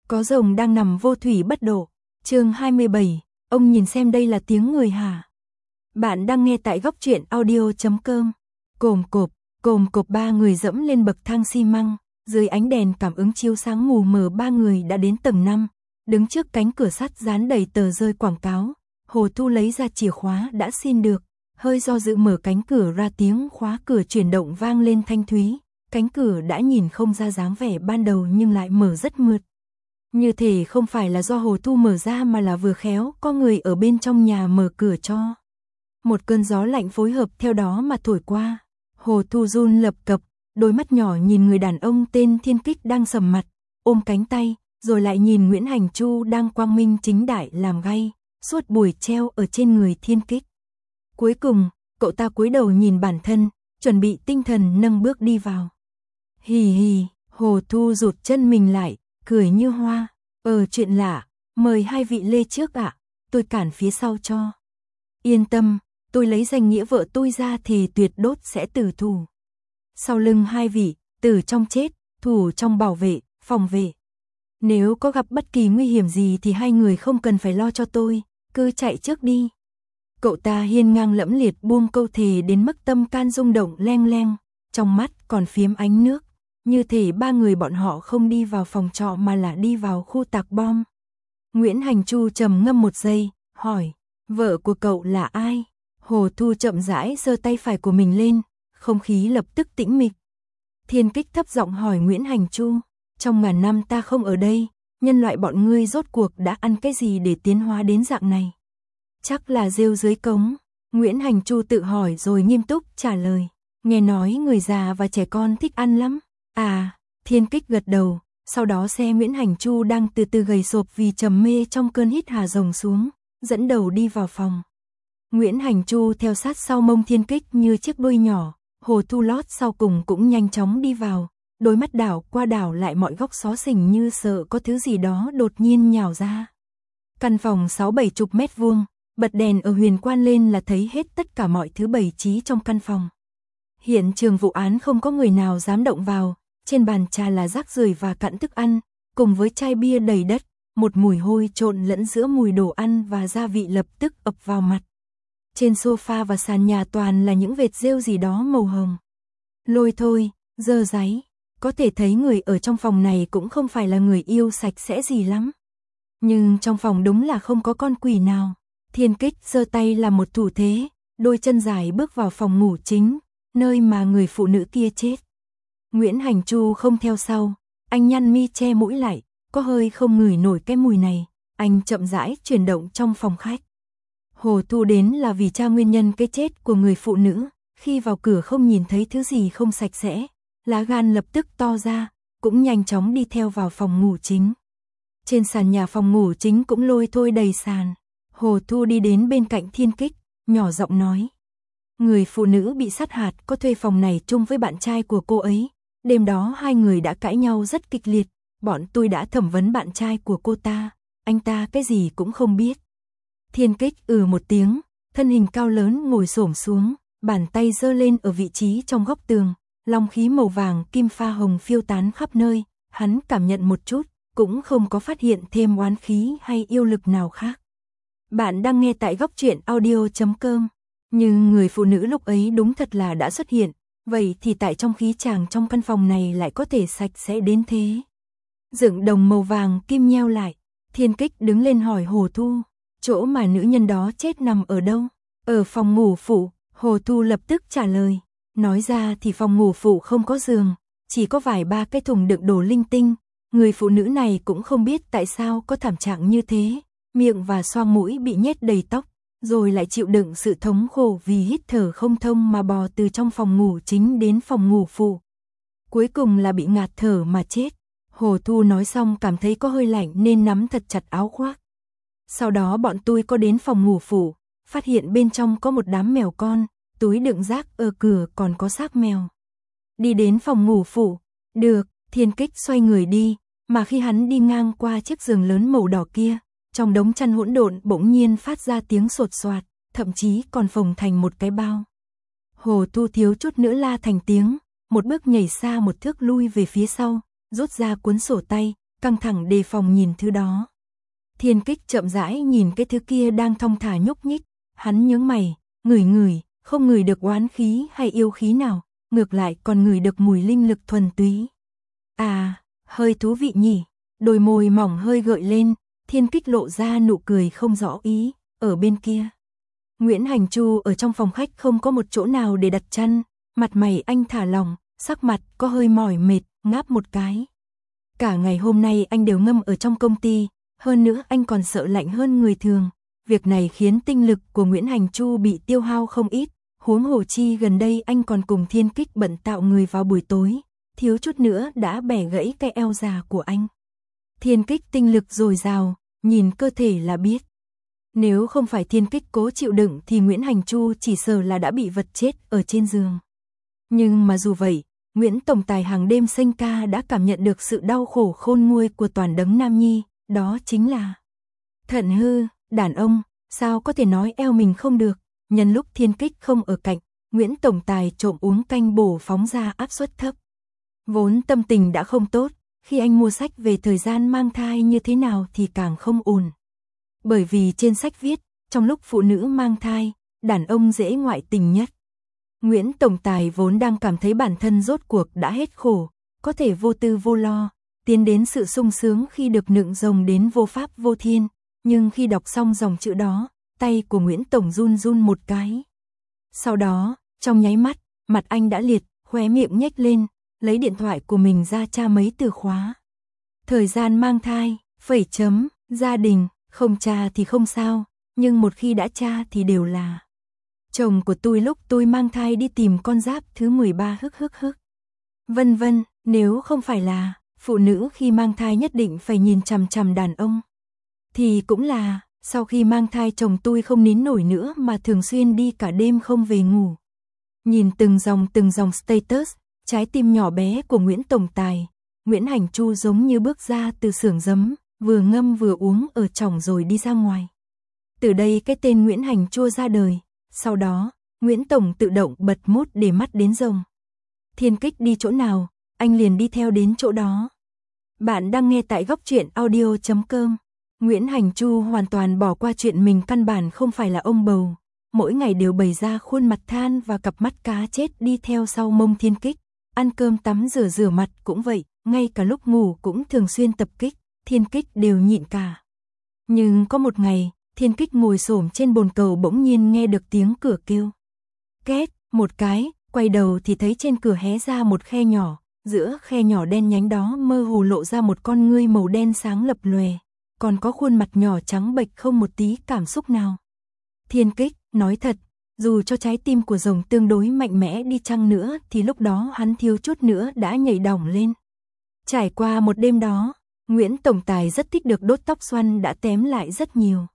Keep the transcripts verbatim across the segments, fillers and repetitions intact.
Có rồng đang nằm vô thủy bất độ. Chương hai mươi bảy, ông nhìn xem đây là tiếng người hả? Bạn đang nghe tại góc truyện audio chấm com. Cồm cộp, cồm cộp ba người dẫm lên bậc thang xi măng, dưới ánh đèn cảm ứng chiếu sáng mù mờ ba người đã đến tầng năm, đứng trước cánh cửa sắt dán đầy tờ rơi quảng cáo. Hồ Thu lấy ra chìa khóa đã xin được, hơi do dự mở cánh cửa ra, tiếng khóa cửa chuyển động vang lên thanh thúy. Cánh cửa đã nhìn không ra dáng vẻ ban đầu nhưng lại mở rất mượt. Như thể không phải là do Hồ Thu mở ra mà là vừa khéo có người ở bên trong nhà mở cửa cho. Một cơn gió lạnh phối hợp theo đó mà thổi qua. Hồ Thu run lập cập, đôi mắt nhỏ nhìn người đàn ông tên Thiên Kích đang sầm mặt, ôm cánh tay, rồi lại nhìn Nguyễn Hành Chu đang quang minh chính đại làm gay, suốt buổi treo ở trên người Thiên Kích. Cuối cùng, cậu ta cúi đầu nhìn bản thân, chuẩn bị tinh thần nâng bước đi vào. Hì hì, Hồ Thu rụt chân mình lại, cười như hoa. Ờ chuyện lạ, mời hai vị lê trước ạ, tôi cản phía sau cho. Yên tâm, tôi lấy danh nghĩa vợ tôi ra thì tuyệt đốt sẽ tử thủ. Sau lưng hai vị, tử trong chết, thủ trong bảo vệ, phòng vệ. Nếu có gặp bất kỳ nguy hiểm gì thì hai người không cần phải lo cho tôi, cứ chạy trước đi. Cậu ta hiên ngang lẫm liệt buông câu thề đến mức tâm can rung động leng leng, trong mắt còn phiếm ánh nước, như thể ba người bọn họ không đi vào phòng trọ mà là đi vào khu tạc bom. Nguyễn Hành Chu trầm ngâm một giây, hỏi, vợ của cậu là ai? Hồ Thu chậm rãi giơ tay phải của mình lên, không khí lập tức tĩnh mịch. Thiên Kích thấp giọng hỏi Nguyễn Hành Chu, trong ngàn năm ta không ở đây, nhân loại bọn ngươi rốt cuộc đã ăn cái gì để tiến hóa đến dạng này? Chắc là rêu dưới cống. Nguyễn Hành Chu tự hỏi rồi nghiêm túc trả lời, nghe nói người già và trẻ con thích ăn lắm. À, Thiên Kích gật đầu, sau đó xe Nguyễn Hành Chu đang từ từ gầy sộp vì trầm mê trong cơn hít hà rồng xuống, dẫn đầu đi vào phòng. Nguyễn Hành Chu theo sát sau mông Thiên Kích như chiếc đuôi nhỏ, Hồ Thu lót sau cùng cũng nhanh chóng đi vào, đôi mắt đảo qua đảo lại mọi góc xó xỉnh như sợ có thứ gì đó đột nhiên nhào ra. Căn phòng sáu bảy chục mét vuông, bật đèn ở huyền quan lên là thấy hết tất cả mọi thứ bày trí trong căn phòng. Hiện trường vụ án không có người nào dám động vào, trên bàn trà là rác rưởi và cặn thức ăn, cùng với chai bia đầy đất, một mùi hôi trộn lẫn giữa mùi đồ ăn và gia vị lập tức ập vào mặt. Trên sofa và sàn nhà toàn là những vệt rêu gì đó màu hồng. Lôi thôi, dơ dáy, có thể thấy người ở trong phòng này cũng không phải là người yêu sạch sẽ gì lắm. Nhưng trong phòng đúng là không có con quỷ nào. Thiên Kích giơ tay làm một thủ thế, đôi chân dài bước vào phòng ngủ chính, nơi mà người phụ nữ kia chết. Nguyễn Hành Chu không theo sau, anh nhăn mi che mũi lại, có hơi không ngửi nổi cái mùi này, anh chậm rãi chuyển động trong phòng khách. Hồ Thu đến là vì tra nguyên nhân cái chết của người phụ nữ, khi vào cửa không nhìn thấy thứ gì không sạch sẽ, lá gan lập tức to ra, cũng nhanh chóng đi theo vào phòng ngủ chính. Trên sàn nhà phòng ngủ chính cũng lôi thôi đầy sàn. Hồ Thu đi đến bên cạnh Thiên Kích, nhỏ giọng nói. Người phụ nữ bị sát hại có thuê phòng này chung với bạn trai của cô ấy. Đêm đó hai người đã cãi nhau rất kịch liệt, bọn tôi đã thẩm vấn bạn trai của cô ta, anh ta cái gì cũng không biết. Thiên Kích ừ một tiếng, thân hình cao lớn ngồi xổm xuống, bàn tay giơ lên ở vị trí trong góc tường, long khí màu vàng kim pha hồng phiêu tán khắp nơi, hắn cảm nhận một chút, cũng không có phát hiện thêm oán khí hay yêu lực nào khác. Bạn đang nghe tại góc truyện audio chấm com, nhưng người phụ nữ lúc ấy đúng thật là đã xuất hiện, vậy thì tại trong khí chàng trong căn phòng này lại có thể sạch sẽ đến thế. Dựng đồng màu vàng kim nheo lại, Thiên Kích đứng lên hỏi Hồ Thu, chỗ mà nữ nhân đó chết nằm ở đâu? Ở phòng ngủ phụ, Hồ Thu lập tức trả lời, nói ra thì phòng ngủ phụ không có giường, chỉ có vài ba cái thùng đựng đồ linh tinh, người phụ nữ này cũng không biết tại sao có thảm trạng như thế, miệng và xoang mũi bị nhét đầy tóc, rồi lại chịu đựng sự thống khổ vì hít thở không thông mà bò từ trong phòng ngủ chính đến phòng ngủ phụ. Cuối cùng là bị ngạt thở mà chết. Hồ Thu nói xong cảm thấy có hơi lạnh nên nắm thật chặt áo khoác. Sau đó bọn tôi có đến phòng ngủ phụ, phát hiện bên trong có một đám mèo con, túi đựng rác ở cửa còn có xác mèo. Đi đến phòng ngủ phụ, được, Thiên Kích xoay người đi, mà khi hắn đi ngang qua chiếc giường lớn màu đỏ kia, trong đống chăn hỗn độn bỗng nhiên phát ra tiếng sột soạt, thậm chí còn phồng thành một cái bao. Hồ Thu thiếu chút nữa la thành tiếng, một bước nhảy xa một thước lui về phía sau, rút ra cuốn sổ tay, căng thẳng đề phòng nhìn thứ đó. Thiên Kích chậm rãi nhìn cái thứ kia đang thong thả nhúc nhích, hắn nhướng mày, ngửi ngửi, không ngửi được oán khí hay yêu khí nào, ngược lại còn ngửi được mùi linh lực thuần túy. À, hơi thú vị nhỉ, đôi môi mỏng hơi gợi lên, Thiên Kích lộ ra nụ cười không rõ ý, ở bên kia. Nguyễn Hành Chu ở trong phòng khách không có một chỗ nào để đặt chân, mặt mày anh thả lỏng, sắc mặt có hơi mỏi mệt, ngáp một cái. Cả ngày hôm nay anh đều ngâm ở trong công ty, hơn nữa anh còn sợ lạnh hơn người thường. Việc này khiến tinh lực của Nguyễn Hành Chu bị tiêu hao không ít, huống hồ chi gần đây anh còn cùng Thiên Kích bận tạo người vào buổi tối, thiếu chút nữa đã bẻ gãy cái eo già của anh. Thiên Kích tinh lực dồi dào, nhìn cơ thể là biết. Nếu không phải Thiên Kích cố chịu đựng thì Nguyễn Hành Chu chỉ sợ là đã bị vật chết ở trên giường. Nhưng mà dù vậy, Nguyễn Tổng Tài hàng đêm sinh ca đã cảm nhận được sự đau khổ khôn nguôi của toàn đấng nam nhi, đó chính là thận hư, đàn ông, sao có thể nói eo mình không được. Nhân lúc Thiên Kích không ở cạnh, Nguyễn Tổng Tài trộm uống canh bổ phóng ra áp suất thấp. Vốn tâm tình đã không tốt, khi anh mua sách về thời gian mang thai như thế nào thì càng không ổn. Bởi vì trên sách viết, trong lúc phụ nữ mang thai, đàn ông dễ ngoại tình nhất. Nguyễn Tổng Tài vốn đang cảm thấy bản thân rốt cuộc đã hết khổ, có thể vô tư vô lo, tiến đến sự sung sướng khi được nựng rồng đến vô pháp vô thiên, nhưng khi đọc xong dòng chữ đó, tay của Nguyễn Tổng run run một cái. Sau đó, trong nháy mắt, mặt anh đã liệt, khóe miệng nhếch lên, lấy điện thoại của mình ra tra mấy từ khóa. Thời gian mang thai, phẩy chấm, gia đình, không tra thì không sao, nhưng một khi đã tra thì đều là chồng của tôi lúc tôi mang thai đi tìm con giáp thứ mười ba hức hức hức. Vân vân, nếu không phải là phụ nữ khi mang thai nhất định phải nhìn chằm chằm đàn ông. Thì cũng là, sau khi mang thai chồng tôi không nín nổi nữa mà thường xuyên đi cả đêm không về ngủ. Nhìn từng dòng từng dòng status, trái tim nhỏ bé của Nguyễn Tổng Tài, Nguyễn Hành Chu giống như bước ra từ xưởng giấm, vừa ngâm vừa uống ở trỏng rồi đi ra ngoài. Từ đây cái tên Nguyễn Hành Chu ra đời, sau đó, Nguyễn Tổng tự động bật mút để mắt đến rồng. Thiên Kích đi chỗ nào, anh liền đi theo đến chỗ đó. Bạn đang nghe tại góc truyện audio chấm com. Nguyễn Hành Chu hoàn toàn bỏ qua chuyện mình căn bản không phải là ông bầu, mỗi ngày đều bày ra khuôn mặt than và cặp mắt cá chết đi theo sau mông Thiên Kích, ăn cơm tắm rửa rửa mặt cũng vậy, ngay cả lúc ngủ cũng thường xuyên tập kích, Thiên Kích đều nhịn cả. Nhưng có một ngày, Thiên Kích ngồi xổm trên bồn cầu bỗng nhiên nghe được tiếng cửa kêu. Két, một cái, quay đầu thì thấy trên cửa hé ra một khe nhỏ, giữa khe nhỏ đen nhánh đó mơ hồ lộ ra một con ngươi màu đen sáng lập lòe, còn có khuôn mặt nhỏ trắng bệch không một tí cảm xúc nào. Thiên Kích, nói thật, dù cho trái tim của rồng tương đối mạnh mẽ đi chăng nữa thì lúc đó hắn thiếu chút nữa đã nhảy đỏng lên. Trải qua một đêm đó, Nguyễn Tổng Tài rất thích được đốt tóc xoăn đã tém lại rất nhiều.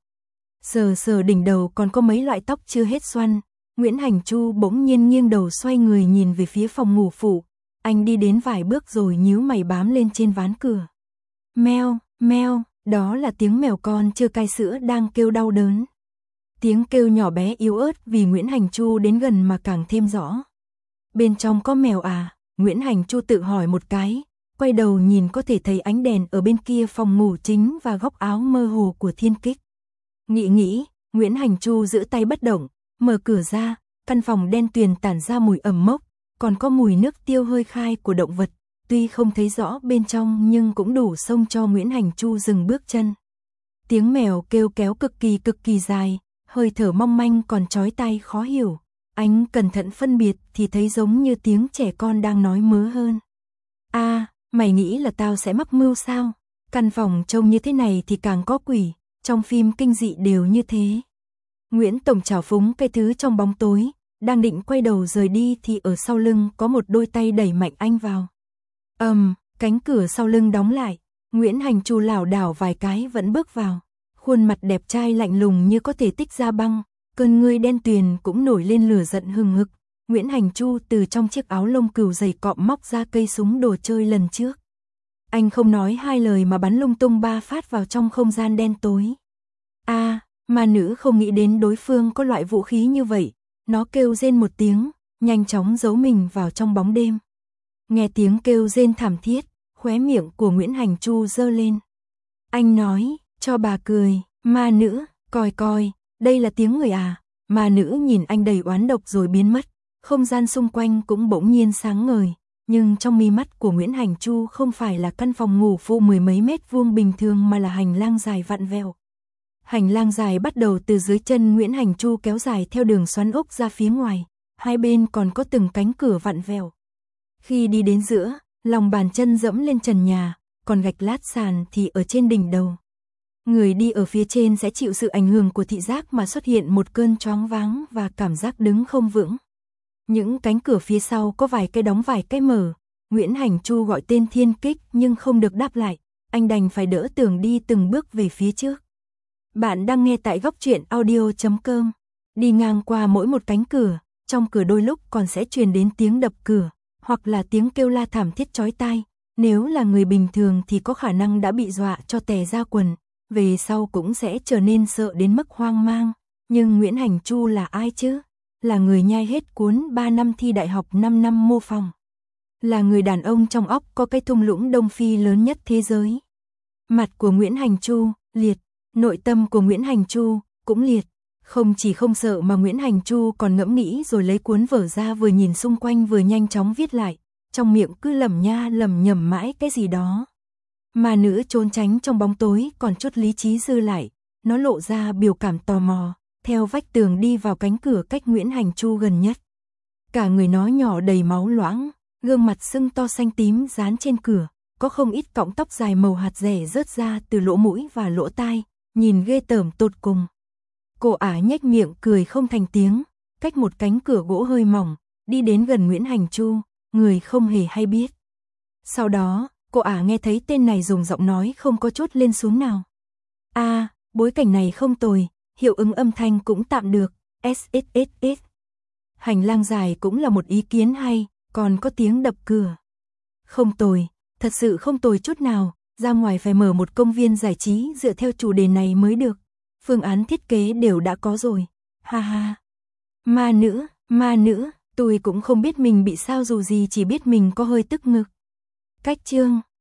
Sờ sờ đỉnh đầu còn có mấy loại tóc chưa hết xoăn, Nguyễn Hành Chu bỗng nhiên nghiêng đầu xoay người nhìn về phía phòng ngủ phụ, anh đi đến vài bước rồi nhíu mày bám lên trên ván cửa. Meo, meo, đó là tiếng mèo con chưa cai sữa đang kêu đau đớn. Tiếng kêu nhỏ bé yếu ớt vì Nguyễn Hành Chu đến gần mà càng thêm rõ. Bên trong có mèo à? Nguyễn Hành Chu tự hỏi một cái, quay đầu nhìn có thể thấy ánh đèn ở bên kia phòng ngủ chính và góc áo mơ hồ của Thiên Kích. Nghĩ nghĩ, Nguyễn Hành Chu giữ tay bất động, mở cửa ra, căn phòng đen tuyền tản ra mùi ẩm mốc, còn có mùi nước tiêu hơi khai của động vật, tuy không thấy rõ bên trong nhưng cũng đủ xông cho Nguyễn Hành Chu dừng bước chân. Tiếng mèo kêu kéo cực kỳ cực kỳ dài, hơi thở mong manh còn chói tai khó hiểu. Anh cẩn thận phân biệt thì thấy giống như tiếng trẻ con đang nói mớ hơn. A, à, mày nghĩ là tao sẽ mắc mưu sao? Căn phòng trông như thế này thì càng có quỷ, trong phim kinh dị đều như thế. Nguyễn Tổng trào phúng cái thứ trong bóng tối, đang định quay đầu rời đi thì ở sau lưng có một đôi tay đẩy mạnh anh vào. Ầm, um, cánh cửa sau lưng đóng lại, Nguyễn Hành Chu lảo đảo vài cái vẫn bước vào. Khuôn mặt đẹp trai lạnh lùng như có thể tích ra băng, cơn ngươi đen tuyền cũng nổi lên lửa giận hừng hực. Nguyễn Hành Chu từ trong chiếc áo lông cừu dày cọm móc ra cây súng đồ chơi lần trước. Anh không nói hai lời mà bắn lung tung ba phát vào trong không gian đen tối. A, à, ma nữ không nghĩ đến đối phương có loại vũ khí như vậy, nó kêu rên một tiếng, nhanh chóng giấu mình vào trong bóng đêm. Nghe tiếng kêu rên thảm thiết, Khóe miệng của Nguyễn Hành Chu giơ lên. Anh nói, cho bà cười, ma nữ, coi coi, đây là tiếng người à? Ma nữ nhìn anh đầy oán độc rồi biến mất. Không gian xung quanh cũng bỗng nhiên sáng ngời, nhưng trong mi mắt của Nguyễn Hành Chu không phải là căn phòng ngủ phụ mười mấy mét vuông bình thường mà là hành lang dài vặn vẹo. Hành lang dài bắt đầu từ dưới chân Nguyễn Hành Chu kéo dài theo đường xoắn ốc ra phía ngoài, hai bên còn có từng cánh cửa vặn vẹo. Khi đi đến giữa, lòng bàn chân dẫm lên trần nhà, còn gạch lát sàn thì ở trên đỉnh đầu. Người đi ở phía trên sẽ chịu sự ảnh hưởng của thị giác mà xuất hiện một cơn choáng váng và cảm giác đứng không vững. Những cánh cửa phía sau có vài cái đóng vài cái mở. Nguyễn Hành Chu gọi tên Thiên Kích nhưng không được đáp lại, anh đành phải đỡ tường đi từng bước về phía trước. Bạn đang nghe tại góc truyện audio chấm com. Đi ngang qua mỗi một cánh cửa, trong cửa đôi lúc còn sẽ truyền đến tiếng đập cửa, hoặc là tiếng kêu la thảm thiết chói tai. Nếu là người bình thường thì có khả năng đã bị dọa cho tè ra quần, về sau cũng sẽ trở nên sợ đến mức hoang mang. Nhưng Nguyễn Hành Chu là ai chứ? Là người nhai hết cuốn ba năm thi đại học năm năm mô phỏng. Là người đàn ông trong óc có cái thung lũng Đông Phi lớn nhất thế giới. Mặt của Nguyễn Hành Chu liệt, nội tâm của Nguyễn Hành Chu cũng liệt. Không chỉ không sợ mà Nguyễn Hành Chu còn ngẫm nghĩ rồi lấy cuốn vở ra, vừa nhìn xung quanh vừa nhanh chóng viết lại, trong miệng cứ lẩm nha lẩm nhẩm mãi cái gì đó. Mà nữ trốn tránh trong bóng tối còn chút lý trí dư lại, nó lộ ra biểu cảm tò mò, theo vách tường đi vào cánh cửa cách Nguyễn Hành Chu gần nhất. Cả người nó nhỏ đầy máu loãng, gương mặt sưng to xanh tím dán trên cửa, có không ít cọng tóc dài màu hạt dẻ rớt ra từ lỗ mũi và lỗ tai, nhìn ghê tởm tột cùng. Cô ả nhếch miệng cười không thành tiếng, cách một cánh cửa gỗ hơi mỏng, đi đến gần Nguyễn Hành Chu, người không hề hay biết. Sau đó, cô ả nghe thấy tên này dùng giọng nói không có chút lên xuống nào. A, à, bối cảnh này không tồi, hiệu ứng âm thanh cũng tạm được, ét ét ét ét. Hành lang dài cũng là một ý kiến hay, còn có tiếng đập cửa. Không tồi, thật sự không tồi chút nào, ra ngoài phải mở một công viên giải trí dựa theo chủ đề này mới được. Phương án thiết kế đều đã có rồi, ha ha. Ma nữ, ma nữ, tôi cũng không biết mình bị sao, dù gì chỉ biết mình có hơi tức ngực. Cách chương